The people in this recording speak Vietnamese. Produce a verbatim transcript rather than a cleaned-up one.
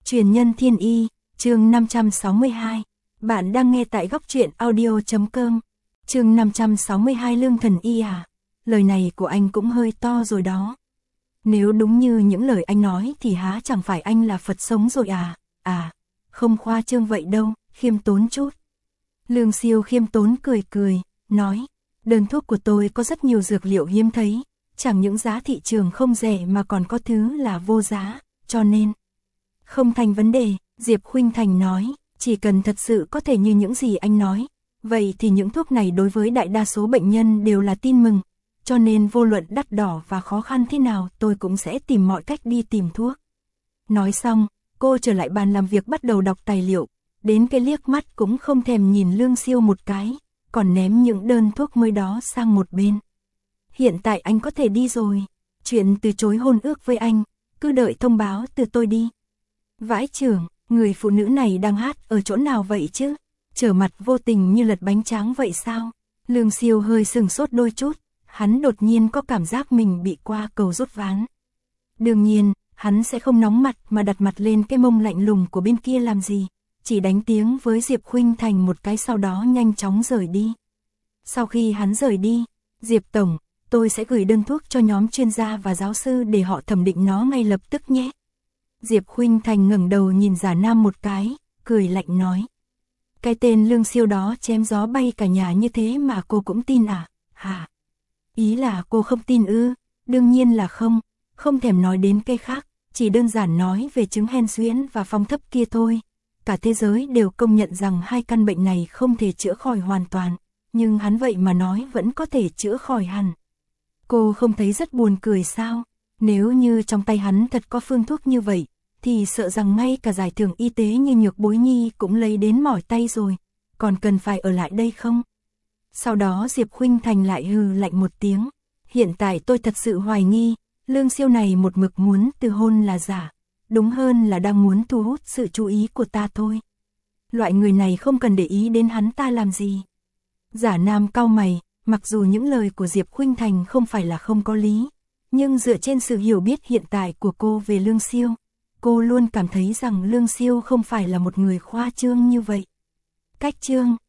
Truyền nhân thiên y, chương năm trăm sáu mươi hai. Bạn đang nghe tại góc truyện audio.com. Chương năm trăm sáu mươi hai Lương thần y à? Lời này của anh cũng hơi to rồi đó. Nếu đúng như những lời anh nói thì há chẳng phải anh là Phật sống rồi à? À, không khoa trương vậy đâu, khiêm tốn chút. Lương Siêu khiêm tốn cười cười, nói, đơn thuốc của tôi có rất nhiều dược liệu hiếm thấy, chẳng những giá thị trường không rẻ mà còn có thứ là vô giá, cho nên không thành vấn đề. Diệp Khuynh Thành nói, chỉ cần thật sự có thể như những gì anh nói, vậy thì những thuốc này đối với đại đa số bệnh nhân đều là tin mừng, cho nên vô luận đắt đỏ và khó khăn thế nào tôi cũng sẽ tìm mọi cách đi tìm thuốc. Nói xong, cô trở lại bàn làm việc bắt đầu đọc tài liệu, đến cái liếc mắt cũng không thèm nhìn Lương Siêu một cái, còn ném những đơn thuốc mới đó sang một bên. Hiện tại anh có thể đi rồi, chuyện từ chối hôn ước với anh, cứ đợi thông báo từ tôi đi. Vãi chưởng, người phụ nữ này đang hát ở chỗ nào vậy chứ? Trở mặt vô tình như lật bánh tráng vậy sao? Lương Siêu hơi sừng sốt đôi chút, hắn đột nhiên có cảm giác mình bị qua cầu rút ván. Đương nhiên, hắn sẽ không nóng mặt mà đặt mặt lên cái mông lạnh lùng của bên kia làm gì, chỉ đánh tiếng với Diệp Khuynh Thành một cái sau đó nhanh chóng rời đi. Sau khi hắn rời đi, Diệp Tổng, tôi sẽ gửi đơn thuốc cho nhóm chuyên gia và giáo sư để họ thẩm định nó ngay lập tức nhé. Diệp Khuynh Thành ngẩng đầu nhìn Giả Nam một cái, cười lạnh nói. Cái tên Lương Siêu đó chém gió bay cả nhà như thế mà cô cũng tin à? Hả? Ý là cô không tin ư? Đương nhiên là không, không thèm nói đến cái khác, chỉ đơn giản nói về chứng hen suyễn và phong thấp kia thôi. Cả thế giới đều công nhận rằng hai căn bệnh này không thể chữa khỏi hoàn toàn, nhưng hắn vậy mà nói vẫn có thể chữa khỏi hẳn. Cô không thấy rất buồn cười sao? Nếu như trong tay hắn thật có phương thuốc như vậy, thì sợ rằng ngay cả giải thưởng y tế như Nhược Bối Nhi cũng lấy đến mỏi tay rồi, còn cần phải ở lại đây không? Sau đó Diệp Khuynh Thành lại hừ lạnh một tiếng, hiện tại tôi thật sự hoài nghi, Lương Siêu này một mực muốn từ hôn là giả, đúng hơn là đang muốn thu hút sự chú ý của ta thôi. Loại người này không cần để ý đến hắn ta làm gì. Giả Nam cau mày, mặc dù những lời của Diệp Khuynh Thành không phải là không có lý, nhưng dựa trên sự hiểu biết hiện tại của cô về Lương Siêu, cô luôn cảm thấy rằng Lương Siêu không phải là một người khoa trương như vậy. Cách trương,